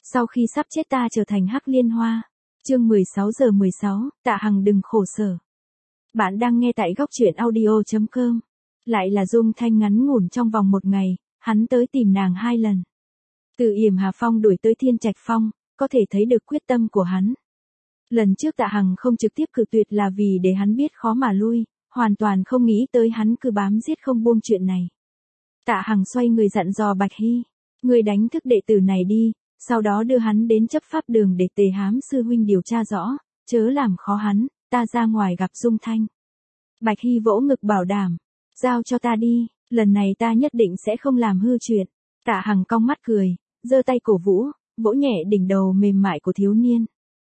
Sau khi sắp chết ta trở thành Hắc Liên Hoa. Chương 16:16, Tạ Hằng đừng khổ sở. Bạn đang nghe tại góc truyện audio.com. Lại là Dung Thanh ngắn ngủn trong vòng một ngày, hắn tới tìm nàng 2 lần. Từ Yểm Hà Phong đuổi tới Thiên Trạch Phong, có thể thấy được quyết tâm của hắn. Lần trước Tạ Hằng không trực tiếp cự tuyệt là vì để hắn biết khó mà lui, hoàn toàn không nghĩ tới hắn cứ bám giết không buông chuyện này. Tạ Hằng xoay người dặn dò Bạch Hy, người đánh thức đệ tử này đi, sau đó đưa hắn đến chấp pháp đường để Tề Hám sư huynh điều tra rõ, chớ làm khó hắn, ta ra ngoài gặp Dung Thanh. Bạch Hy vỗ ngực bảo đảm, giao cho ta đi, lần này ta nhất định sẽ không làm hư chuyện. Tạ Hằng cong mắt cười, giơ tay cổ vũ, vỗ nhẹ đỉnh đầu mềm mại của thiếu niên.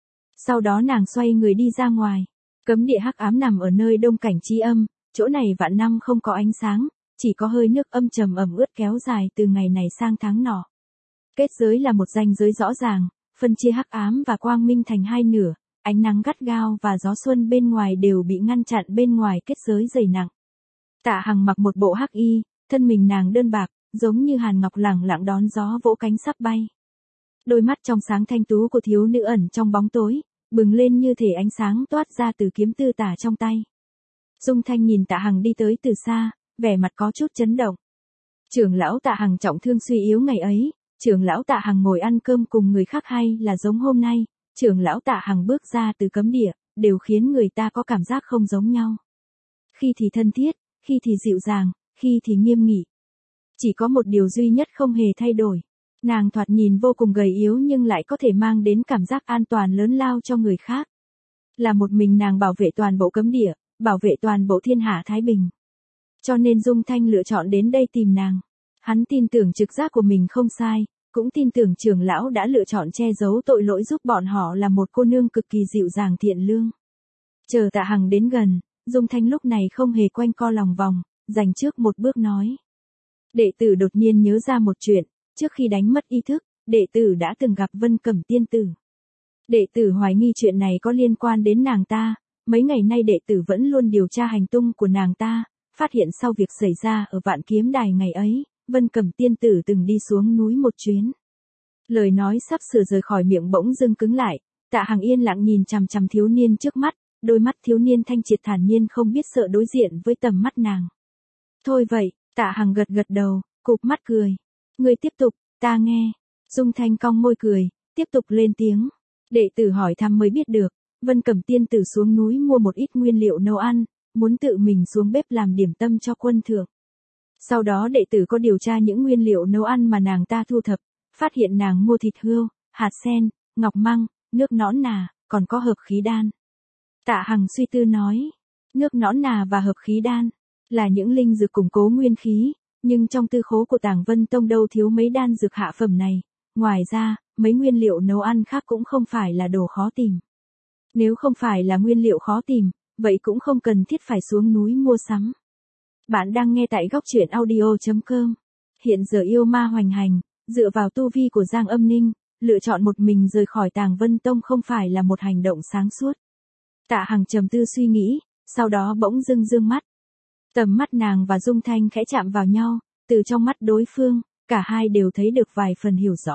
Sau đó nàng xoay người đi ra ngoài. Cấm địa hắc ám nằm ở nơi đông cảnh chi âm, chỗ này vạn năm không có ánh sáng, chỉ có hơi nước âm trầm ẩm ướt kéo dài từ ngày này sang tháng nọ. Kết giới là một ranh giới rõ ràng, phân chia hắc ám và quang minh thành hai nửa, ánh nắng gắt gao và gió xuân bên ngoài đều bị ngăn chặn bên ngoài kết giới dày nặng. Tạ Hằng mặc một bộ hắc y, thân mình nàng đơn bạc, giống như hàn ngọc lẳng lặng đón gió vỗ cánh sắp bay. Đôi mắt trong sáng thanh tú của thiếu nữ ẩn trong bóng tối, bừng lên như thể ánh sáng toát ra từ kiếm tư tả trong tay. Dung Thanh nhìn Tạ Hằng đi tới từ xa, vẻ mặt có chút chấn động. Trưởng lão Tạ Hằng trọng thương suy yếu ngày ấy, trưởng lão Tạ Hằng ngồi ăn cơm cùng người khác hay là giống hôm nay, trưởng lão Tạ Hằng bước ra từ cấm địa, đều khiến người ta có cảm giác không giống nhau. Khi thì thân thiết, khi thì dịu dàng, khi thì nghiêm nghị. Chỉ có một điều duy nhất không hề thay đổi. Nàng thoạt nhìn vô cùng gầy yếu nhưng lại có thể mang đến cảm giác an toàn lớn lao cho người khác. Là một mình nàng bảo vệ toàn bộ cấm địa, bảo vệ toàn bộ thiên hạ Thái Bình. Cho nên Dung Thanh lựa chọn đến đây tìm nàng. Hắn tin tưởng trực giác của mình không sai, cũng tin tưởng trưởng lão đã lựa chọn che giấu tội lỗi giúp bọn họ là một cô nương cực kỳ dịu dàng thiện lương. Chờ Tạ Hằng đến gần, Dung Thanh lúc này không hề quanh co lòng vòng, dành trước một bước nói. Đệ tử đột nhiên nhớ ra một chuyện. Trước khi đánh mất ý thức, đệ tử đã từng gặp Vân Cẩm tiên tử. Đệ tử hoài nghi chuyện này có liên quan đến nàng ta, mấy ngày nay đệ tử vẫn luôn điều tra hành tung của nàng ta, phát hiện sau việc xảy ra ở Vạn Kiếm Đài ngày ấy, Vân Cẩm tiên tử từng đi xuống núi một chuyến. Lời nói sắp sửa rời khỏi miệng bỗng dưng cứng lại, Tạ Hằng yên lặng nhìn chằm chằm thiếu niên trước mắt, đôi mắt thiếu niên thanh triệt thản nhiên không biết sợ đối diện với tầm mắt nàng. Thôi vậy, Tạ Hằng gật gật đầu, cụp mắt cười. Ngươi tiếp tục, ta nghe. Dung Thanh cong môi cười, tiếp tục lên tiếng. Đệ tử hỏi thăm mới biết được, Vân Cẩm tiên tử xuống núi mua một ít nguyên liệu nấu ăn, muốn tự mình xuống bếp làm điểm tâm cho quân thượng. Sau đó đệ tử có điều tra những nguyên liệu nấu ăn mà nàng ta thu thập, phát hiện nàng mua thịt hươu, hạt sen, ngọc măng, nước nõn nà, còn có hợp khí đan. Tạ Hằng suy tư nói, nước nõn nà và hợp khí đan là những linh dược củng cố nguyên khí. Nhưng trong tư khố của Tàng Vân Tông đâu thiếu mấy đan dược hạ phẩm này, ngoài ra, mấy nguyên liệu nấu ăn khác cũng không phải là đồ khó tìm. Nếu không phải là nguyên liệu khó tìm, vậy cũng không cần thiết phải xuống núi mua sắm. Bạn đang nghe tại góc truyện audio.com. Hiện giờ yêu ma hoành hành, dựa vào tu vi của Giang Âm Ninh, lựa chọn một mình rời khỏi Tàng Vân Tông không phải là một hành động sáng suốt. Tạ Hằng trầm tư suy nghĩ, sau đó bỗng dưng dương mắt. Tầm mắt nàng và Dung Thanh khẽ chạm vào nhau, từ trong mắt đối phương, cả hai đều thấy được vài phần hiểu rõ.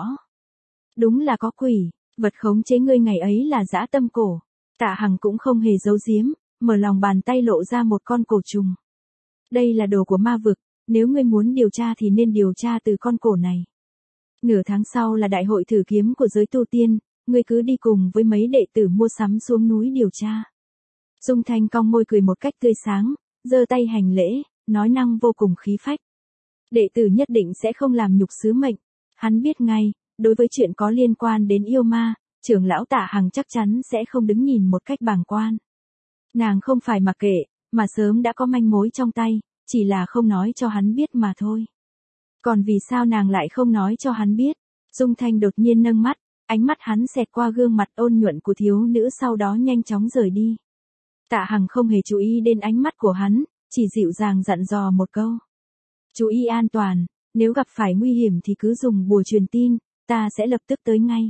Đúng là có quỷ, vật khống chế ngươi ngày ấy là dã tâm cổ. Tạ Hằng cũng không hề giấu giếm, mở lòng bàn tay lộ ra một con cổ trùng. Đây là đồ của ma vực, nếu ngươi muốn điều tra thì nên điều tra từ con cổ này. Nửa tháng sau là đại hội thử kiếm của giới tu tiên, ngươi cứ đi cùng với mấy đệ tử mua sắm xuống núi điều tra. Dung Thanh cong môi cười một cách tươi sáng. Giơ tay hành lễ, nói năng vô cùng khí phách. Đệ tử nhất định sẽ không làm nhục sứ mệnh. Hắn biết ngay, đối với chuyện có liên quan đến yêu ma, trưởng lão Tạ Hằng chắc chắn sẽ không đứng nhìn một cách bàng quan. Nàng không phải mặc kệ, mà sớm đã có manh mối trong tay, chỉ là không nói cho hắn biết mà thôi. Còn vì sao nàng lại không nói cho hắn biết? Dung Thanh đột nhiên nâng mắt, ánh mắt hắn xẹt qua gương mặt ôn nhuận của thiếu nữ sau đó nhanh chóng rời đi. Tạ Hằng không hề chú ý đến ánh mắt của hắn, chỉ dịu dàng dặn dò một câu. Chú ý an toàn, nếu gặp phải nguy hiểm thì cứ dùng bùa truyền tin, ta sẽ lập tức tới ngay.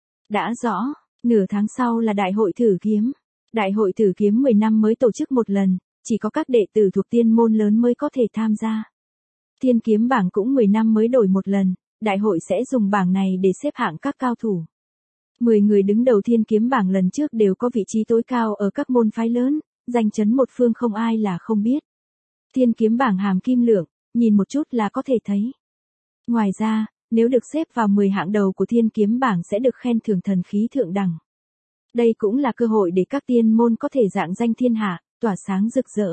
Đã rõ, nửa tháng sau là đại hội thử kiếm. Đại hội thử kiếm 10 năm mới tổ chức một lần, chỉ có các đệ tử thuộc tiên môn lớn mới có thể tham gia. Thiên kiếm bảng cũng 10 năm mới đổi một lần, đại hội sẽ dùng bảng này để xếp hạng các cao thủ. 10 người đứng đầu thiên kiếm bảng lần trước đều có vị trí tối cao ở các môn phái lớn, danh chấn một phương không ai là không biết. Thiên kiếm bảng hàm kim lượng, nhìn một chút là có thể thấy. Ngoài ra, nếu được xếp vào 10 hạng đầu của thiên kiếm bảng sẽ được khen thưởng thần khí thượng đẳng. Đây cũng là cơ hội để các tiên môn có thể rạng danh thiên hạ, tỏa sáng rực rỡ.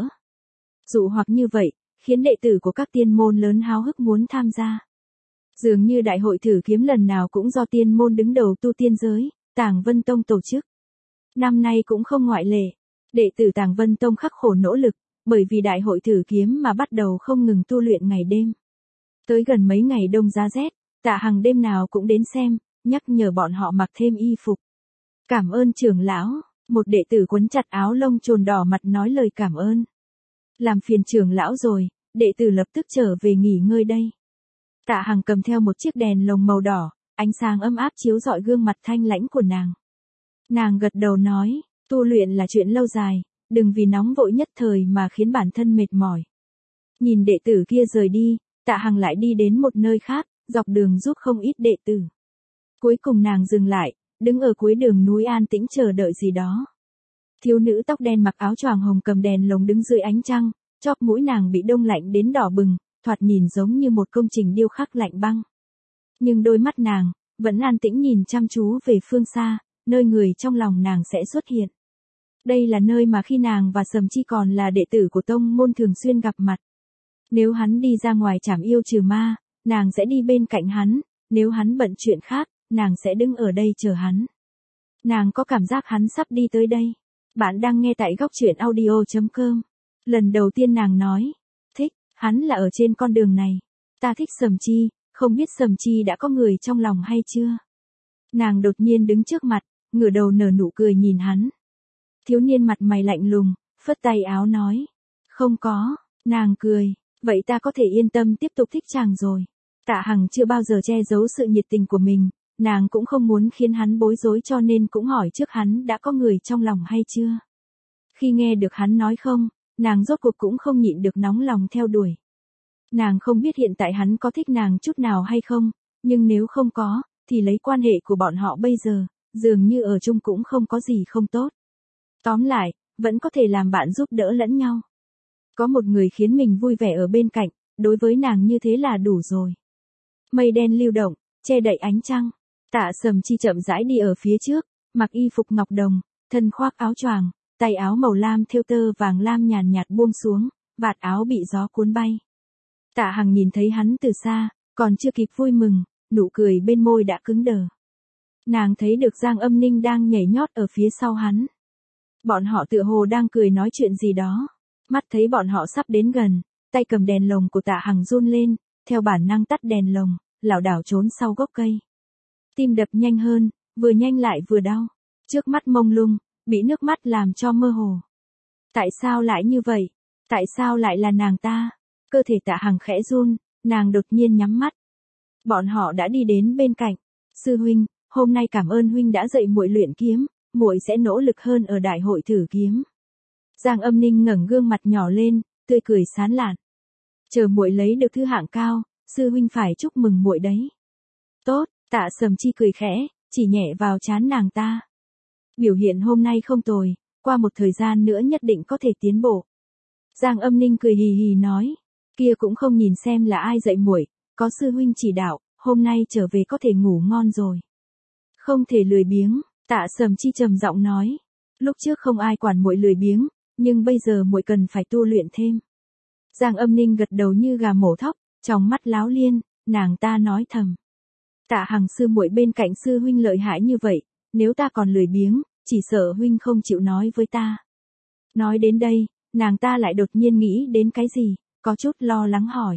Dụ hoặc như vậy, khiến đệ tử của các tiên môn lớn háo hức muốn tham gia. Dường như đại hội thử kiếm lần nào cũng do tiên môn đứng đầu tu tiên giới, Tàng Vân Tông tổ chức. Năm nay cũng không ngoại lệ, đệ tử Tàng Vân Tông khắc khổ nỗ lực, bởi vì đại hội thử kiếm mà bắt đầu không ngừng tu luyện ngày đêm. Tới gần mấy ngày đông giá rét, Tạ Hằng đêm nào cũng đến xem, nhắc nhở bọn họ mặc thêm y phục. Cảm ơn trưởng lão, một đệ tử quấn chặt áo lông trồn đỏ mặt nói lời cảm ơn. Làm phiền trưởng lão rồi, đệ tử lập tức trở về nghỉ ngơi đây. Tạ Hằng cầm theo một chiếc đèn lồng màu đỏ, ánh sáng ấm áp chiếu rọi gương mặt thanh lãnh của nàng. Nàng gật đầu nói, tu luyện là chuyện lâu dài, đừng vì nóng vội nhất thời mà khiến bản thân mệt mỏi. Nhìn đệ tử kia rời đi, Tạ Hằng lại đi đến một nơi khác, dọc đường giúp không ít đệ tử. Cuối cùng nàng dừng lại, đứng ở cuối đường núi an tĩnh chờ đợi gì đó. Thiếu nữ tóc đen mặc áo choàng hồng cầm đèn lồng đứng dưới ánh trăng, chóp mũi nàng bị đông lạnh đến đỏ bừng, thoạt nhìn giống như một công trình điêu khắc lạnh băng. Nhưng đôi mắt nàng, vẫn an tĩnh nhìn chăm chú về phương xa, nơi người trong lòng nàng sẽ xuất hiện. Đây là nơi mà khi nàng và Sầm Chi còn là đệ tử của tông môn thường xuyên gặp mặt. Nếu hắn đi ra ngoài trảm yêu trừ ma, nàng sẽ đi bên cạnh hắn, nếu hắn bận chuyện khác, nàng sẽ đứng ở đây chờ hắn. Nàng có cảm giác hắn sắp đi tới đây. Bạn đang nghe tại góc truyện audio.com. Lần đầu tiên nàng nói, thích, hắn là ở trên con đường này. Ta thích Sầm Chi, không biết Sầm Chi đã có người trong lòng hay chưa. Nàng đột nhiên đứng trước mặt, ngửa đầu nở nụ cười nhìn hắn. Thiếu niên mặt mày lạnh lùng, phất tay áo nói, không có, nàng cười, vậy ta có thể yên tâm tiếp tục thích chàng rồi. Tạ Hằng chưa bao giờ che giấu sự nhiệt tình của mình, nàng cũng không muốn khiến hắn bối rối cho nên cũng hỏi trước hắn đã có người trong lòng hay chưa. Khi nghe được hắn nói không, nàng rốt cuộc cũng không nhịn được nóng lòng theo đuổi. Nàng không biết hiện tại hắn có thích nàng chút nào hay không, nhưng nếu không có, thì lấy quan hệ của bọn họ bây giờ, dường như ở chung cũng không có gì không tốt. Tóm lại, vẫn có thể làm bạn giúp đỡ lẫn nhau. Có một người khiến mình vui vẻ ở bên cạnh, đối với nàng như thế là đủ rồi. Mây đen lưu động, che đậy ánh trăng. Tạ Sầm Chi chậm rãi đi ở phía trước, mặc y phục ngọc đồng, thân khoác áo choàng, tay áo màu lam thêu tơ vàng lam nhàn nhạt buông xuống, vạt áo bị gió cuốn bay. Tạ Hằng nhìn thấy hắn từ xa, còn chưa kịp vui mừng, nụ cười bên môi đã cứng đờ. Nàng thấy được Giang Âm Ninh đang nhảy nhót ở phía sau hắn. Bọn họ tựa hồ đang cười nói chuyện gì đó. Mắt thấy bọn họ sắp đến gần, tay cầm đèn lồng của Tạ Hằng run lên, theo bản năng tắt đèn lồng, lảo đảo trốn sau gốc cây. Tim đập nhanh hơn, vừa nhanh lại vừa đau. Trước mắt mông lung, bị nước mắt làm cho mơ hồ. Tại sao lại như vậy? Tại sao lại là nàng ta? Cơ thể Tạ Hằng khẽ run, nàng đột nhiên nhắm mắt. Bọn họ đã đi đến bên cạnh. Sư huynh, hôm nay cảm ơn huynh đã dạy muội luyện kiếm, muội sẽ nỗ lực hơn ở đại hội thử kiếm. Giang Âm Ninh ngẩng gương mặt nhỏ lên, tươi cười sán lạn. Chờ muội lấy được thứ hạng cao, sư huynh phải chúc mừng muội đấy. Tốt, Tạ Sầm Chi cười khẽ, chỉ nhẹ vào trán nàng ta. Biểu hiện hôm nay không tồi, qua một thời gian nữa nhất định có thể tiến bộ. Giang Âm Ninh cười hì hì nói, kia cũng không nhìn xem là ai dạy muội, có sư huynh chỉ đạo, hôm nay trở về có thể ngủ ngon rồi. Không thể lười biếng, Tạ Sầm Chi trầm giọng nói, lúc trước không ai quản muội lười biếng, nhưng bây giờ muội cần phải tu luyện thêm. Giang Âm Ninh gật đầu như gà mổ thóc, trong mắt láo liên, nàng ta nói thầm. Tạ Hằng sư muội bên cạnh sư huynh lợi hại như vậy, nếu ta còn lười biếng, chỉ sợ huynh không chịu nói với ta. Nói đến đây, nàng ta lại đột nhiên nghĩ đến cái gì, có chút lo lắng hỏi.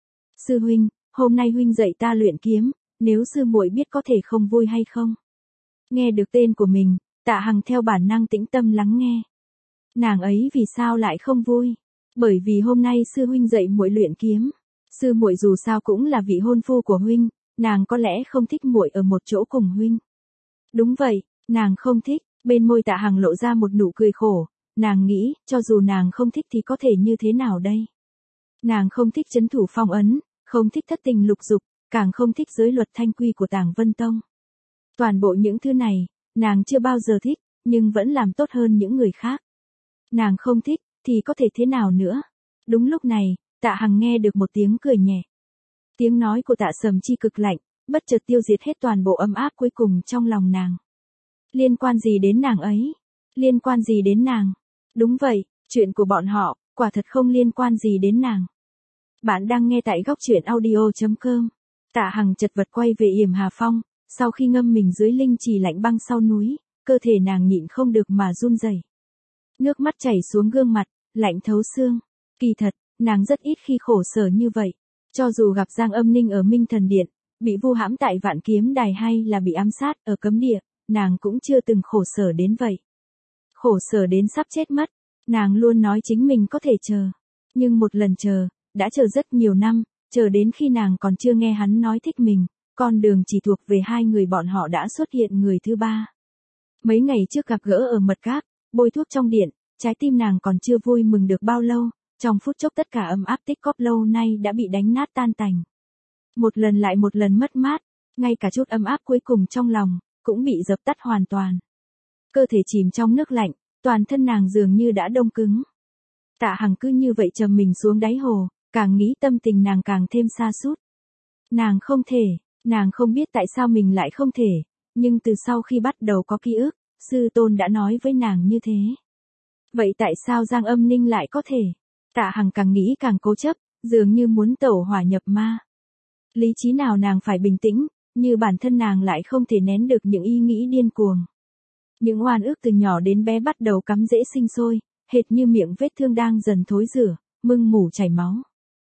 Sư huynh, hôm nay huynh dạy ta luyện kiếm, nếu sư muội biết có thể không vui hay không? Nghe được tên của mình, Tạ Hằng theo bản năng tĩnh tâm lắng nghe. Nàng ấy vì sao lại không vui? Bởi vì hôm nay sư huynh dạy muội luyện kiếm. Sư muội dù sao cũng là vị hôn phu của huynh, nàng có lẽ không thích muội ở một chỗ cùng huynh. Đúng vậy, nàng không thích, bên môi Tạ Hằng lộ ra một nụ cười khổ, nàng nghĩ, cho dù nàng không thích thì có thể như thế nào đây? Nàng không thích trấn thủ phong ấn, không thích thất tình lục dục, càng không thích giới luật thanh quy của Tàng Vân Tông. Toàn bộ những thứ này, nàng chưa bao giờ thích, nhưng vẫn làm tốt hơn những người khác. Nàng không thích, thì có thể thế nào nữa? Đúng lúc này, Tạ Hằng nghe được một tiếng cười nhẹ. Tiếng nói của Tạ Sầm Chi cực lạnh, bất chợt tiêu diệt hết toàn bộ ấm áp cuối cùng trong lòng nàng. Liên quan gì đến nàng ấy? Liên quan gì đến nàng? Đúng vậy, chuyện của bọn họ, quả thật không liên quan gì đến nàng. Bạn đang nghe tại góc truyện audio.com. Tạ Hằng chật vật quay về Yểm Hà Phong, sau khi ngâm mình dưới linh trì lạnh băng sau núi, cơ thể nàng nhịn không được mà run rẩy. Nước mắt chảy xuống gương mặt, lạnh thấu xương. Kỳ thật, nàng rất ít khi khổ sở như vậy. Cho dù gặp Giang Âm Ninh ở Minh Thần Điện, bị vu hãm tại Vạn Kiếm Đài hay là bị ám sát ở cấm địa, nàng cũng chưa từng khổ sở đến vậy. Khổ sở đến sắp chết mất, nàng luôn nói chính mình có thể chờ. Nhưng một lần chờ, đã chờ rất nhiều năm, chờ đến khi nàng còn chưa nghe hắn nói thích mình, con đường chỉ thuộc về hai người bọn họ đã xuất hiện người thứ ba. Mấy ngày trước gặp gỡ ở mật các, bôi thuốc trong điện, trái tim nàng còn chưa vui mừng được bao lâu, trong phút chốc tất cả ấm áp tích góp lâu nay đã bị đánh nát tan tành. Một lần lại một lần mất mát, ngay cả chút ấm áp cuối cùng trong lòng, cũng bị dập tắt hoàn toàn. Cơ thể chìm trong nước lạnh, toàn thân nàng dường như đã đông cứng. Tạ Hằng cứ như vậy trầm mình xuống đáy hồ, càng nghĩ tâm tình nàng càng thêm sa sút. Nàng không thể, nàng không biết tại sao mình lại không thể, nhưng từ sau khi bắt đầu có ký ức, sư tôn đã nói với nàng như thế. Vậy tại sao Giang Âm Ninh lại có thể? Tạ Hằng càng nghĩ càng cố chấp, dường như muốn tẩu hỏa nhập ma. Lý trí nào nàng phải bình tĩnh, như bản thân nàng lại không thể nén được những ý nghĩ điên cuồng. Những oan ức từ nhỏ đến bé bắt đầu cắm rễ sinh sôi, hệt như miệng vết thương đang dần thối rữa, mưng mủ chảy máu.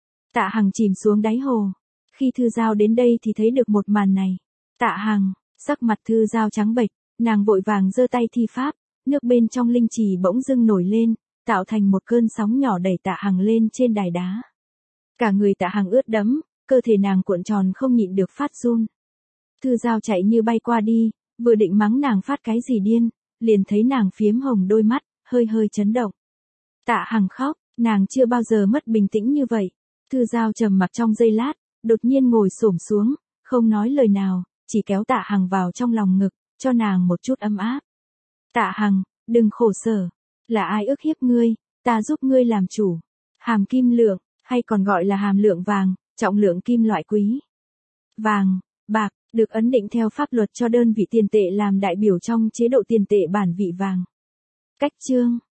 Tạ Hằng chìm xuống đáy hồ. Khi Thư Giao đến đây thì thấy được một màn này. Tạ Hằng, sắc mặt Thư Giao trắng bệch, nàng vội vàng giơ tay thi pháp, nước bên trong linh trì bỗng dưng nổi lên, tạo thành một cơn sóng nhỏ đẩy Tạ Hằng lên trên đài đá. Cả người Tạ Hằng ướt đẫm, cơ thể nàng cuộn tròn không nhịn được phát run. Thư Giao chạy như bay qua đi, vừa định mắng nàng phát cái gì điên, liền thấy nàng phiếm hồng đôi mắt, hơi hơi chấn động. Tạ Hằng khóc, nàng chưa bao giờ mất bình tĩnh như vậy. Thư Giao trầm mặc trong giây lát, đột nhiên ngồi xổm xuống, không nói lời nào, chỉ kéo Tạ Hằng vào trong lòng ngực, cho nàng một chút ấm áp. Tạ Hằng, đừng khổ sở. Là ai ức hiếp ngươi, ta giúp ngươi làm chủ. Hàm kim lượng, hay còn gọi là hàm lượng vàng, trọng lượng kim loại quý. Vàng, bạc, được ấn định theo pháp luật cho đơn vị tiền tệ làm đại biểu trong chế độ tiền tệ bản vị vàng. Cách chương